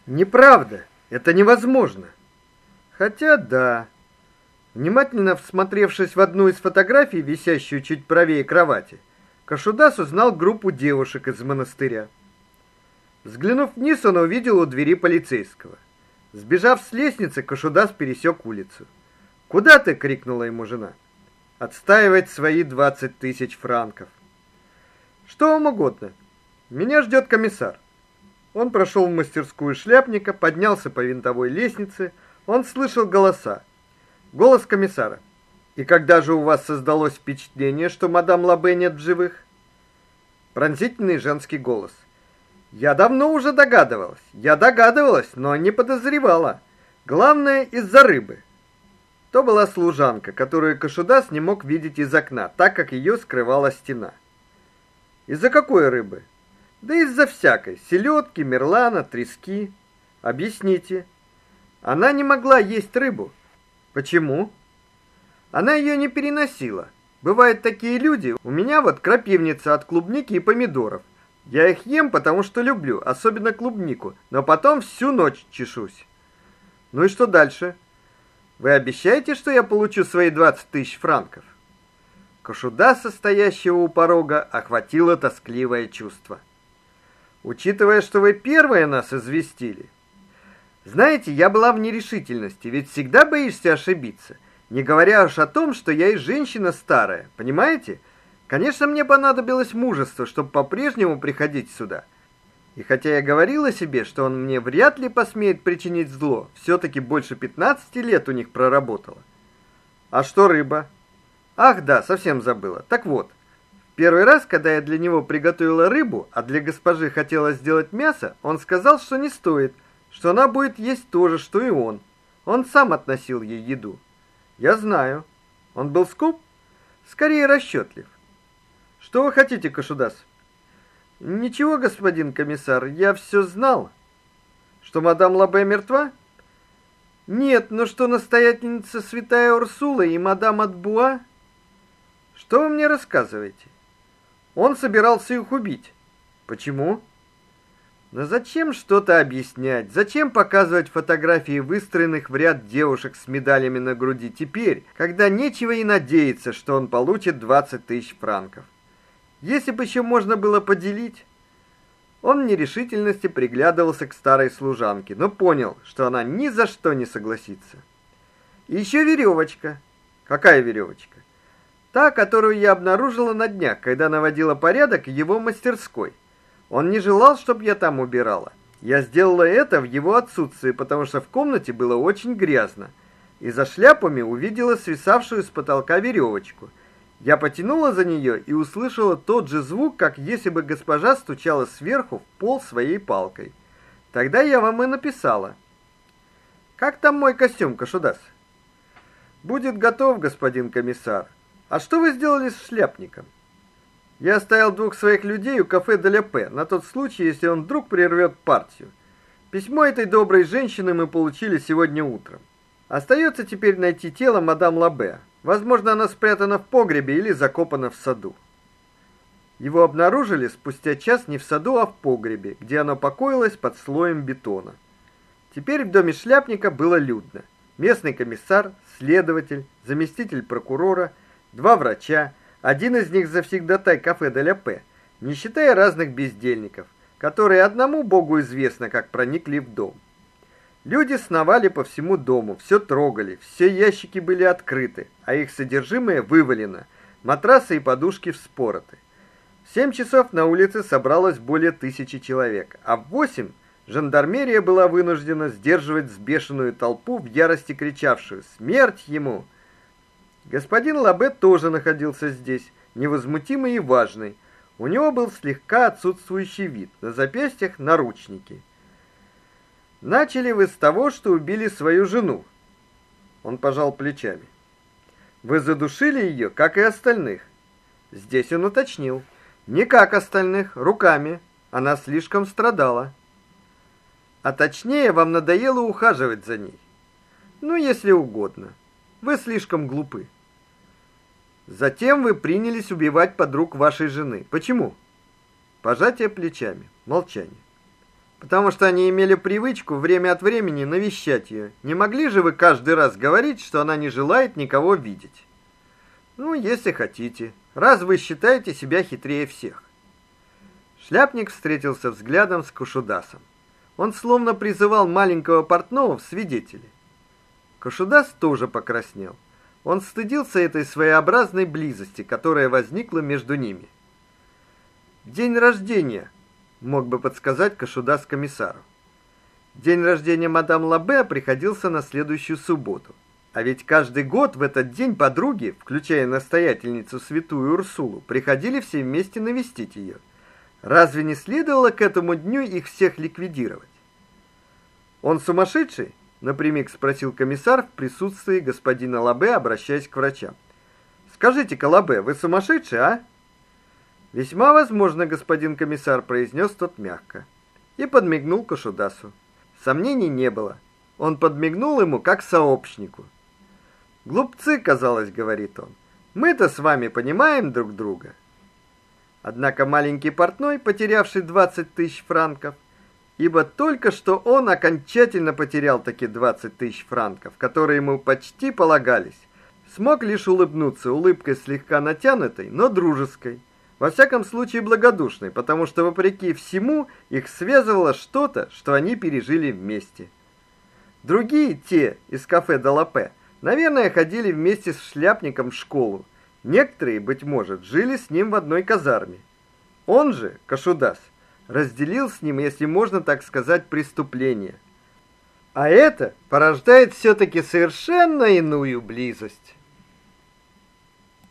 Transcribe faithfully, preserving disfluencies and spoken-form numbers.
Неправда. Это невозможно. Хотя да. Внимательно всмотревшись в одну из фотографий, висящую чуть правее кровати, Кашудас узнал группу девушек из монастыря. Взглянув вниз, он увидел у двери полицейского. Сбежав с лестницы, Кашудас пересек улицу. "Куда ты?" крикнула ему жена. "Отстаивать свои двадцать тысяч франков". "Что вам угодно? Меня ждет комиссар". Он прошел в мастерскую шляпника, поднялся по винтовой лестнице. Он слышал голоса. Голос комиссара. "И когда же у вас создалось впечатление, что мадам Лабе нет в живых?" Пронзительный женский голос. "Я давно уже догадывалась. Я догадывалась, но не подозревала. Главное, из-за рыбы". То была служанка, которую Кашудас не мог видеть из окна, так как ее скрывала стена. "Из-за какой рыбы?" "Да из-за всякой: селедки, мерлана, трески". "Объясните". "Она не могла есть рыбу". "Почему?" "Она ее не переносила. Бывают такие люди. У меня вот крапивница от клубники и помидоров. Я их ем, потому что люблю, особенно клубнику, но потом всю ночь чешусь". "Ну и что дальше?" "Вы обещаете, что я получу свои двадцать тысяч франков?" Кашудаса, стоящего у порога, охватило тоскливое чувство. "Учитывая, что вы первые нас известили. Знаете, я была в нерешительности, ведь всегда боишься ошибиться, не говоря уж о том, что я и женщина старая, понимаете? Конечно, мне понадобилось мужество, чтобы по-прежнему приходить сюда. И хотя я говорила себе, что он мне вряд ли посмеет причинить зло, все таки больше пятнадцати лет у них проработала". "А что рыба?" "Ах, да, совсем забыла. Так вот, первый раз, когда я для него приготовила рыбу, а для госпожи хотела сделать мясо, он сказал, что не стоит, что она будет есть то же, что и он. Он сам относил ей еду". "Я знаю. Он был скуп?" "Скорее расчетлив". "Что вы хотите, Кашудас?" "Ничего, господин комиссар, я все знал". "Что мадам Лабе мертва?" "Нет, но что настоятельница святая Урсула и мадам Атбуа?" "Что вы мне рассказываете?" "Он собирался их убить". "Почему?" "Но зачем что-то объяснять? Зачем показывать фотографии выстроенных в ряд девушек с медалями на груди теперь, когда нечего и надеяться, что он получит двадцать тысяч франков? Если бы еще можно было поделить". Он в нерешительности приглядывался к старой служанке, но понял, что она ни за что не согласится. "И еще веревочка». "Какая веревочка?" "Та, которую я обнаружила на днях, когда наводила порядок в его мастерской. Он не желал, чтобы я там убирала. Я сделала это в его отсутствие, потому что в комнате было очень грязно. И за шляпами увидела свисавшую с потолка веревочку. Я потянула за нее и услышала тот же звук, как если бы госпожа стучала сверху в пол своей палкой. Тогда я вам и написала. Как там мой костюм, Кашудас?" "Будет готов, господин комиссар. А что вы сделали с шляпником?" "Я оставил двух своих людей у кафе де ля Пе на тот случай, если он вдруг прервет партию. Письмо этой доброй женщины мы получили сегодня утром. Остается теперь найти тело мадам Лабе. Возможно, она спрятана в погребе или закопана в саду". Его обнаружили спустя час не в саду, а в погребе, где оно покоилось под слоем бетона. Теперь в доме шляпника было людно. Местный комиссар, следователь, заместитель прокурора, два врача, один из них завсегдатай кафе де ля Пе, не считая разных бездельников, которые одному Богу известно, как проникли в дом. Люди сновали по всему дому, все трогали, все ящики были открыты, а их содержимое вывалено, матрасы и подушки вспороты. В семь часов на улице собралось более тысячи человек, а в восемь жандармерия была вынуждена сдерживать взбешенную толпу, в ярости кричавшую «Смерть ему!». Господин Лабе тоже находился здесь, невозмутимый и важный. У него был слегка отсутствующий вид, на запястьях наручники. «Начали вы с того, что убили свою жену». Он пожал плечами. «Вы задушили ее, как и остальных». Здесь он уточнил. «Не как остальных, руками. Она слишком страдала». «А точнее, вам надоело ухаживать за ней». «Ну, если угодно. Вы слишком глупы». «Затем вы принялись убивать подруг вашей жены. Почему?» Пожатие плечами, молчание. потому что они имели привычку время от времени навещать ее. Не могли же вы каждый раз говорить, что она не желает никого видеть? Ну, если хотите. Раз вы считаете себя хитрее всех. Шляпник встретился взглядом с Кашудасом. Он словно призывал маленького портного в свидетели. Кашудас тоже покраснел. Он стыдился этой своеобразной близости, которая возникла между ними. День рождения, мог бы подсказать Кашудас комиссару. День рождения мадам Лабе приходился на следующую субботу. А ведь каждый год в этот день подруги, включая настоятельницу святую Урсулу, приходили все вместе навестить ее. Разве не следовало к этому дню их всех ликвидировать? Он сумасшедший? Напрямик спросил комиссар в присутствии господина Лабе, обращаясь к врачам. Скажите-ка, Лабе, вы сумасшедший, а? Весьма возможно, господин комиссар, произнес тот мягко и подмигнул Кашудасу. Сомнений не было. Он подмигнул ему как сообщнику. Глупцы, казалось, говорит он. Мы-то с вами понимаем друг друга. Однако маленький портной, потерявший двадцать тысяч франков, ибо только что он окончательно потерял таки двадцать тысяч франков, которые ему почти полагались, смог лишь улыбнуться улыбкой слегка натянутой, но дружеской, во всяком случае благодушной, потому что вопреки всему их связывало что-то, что они пережили вместе. Другие, те из кафе Далапе, наверное, ходили вместе с Шляпником в школу. Некоторые, быть может, жили с ним в одной казарме. Он же, Кашудас, разделил с ним, если можно так сказать, преступление. А это порождает все таки совершенно иную близость.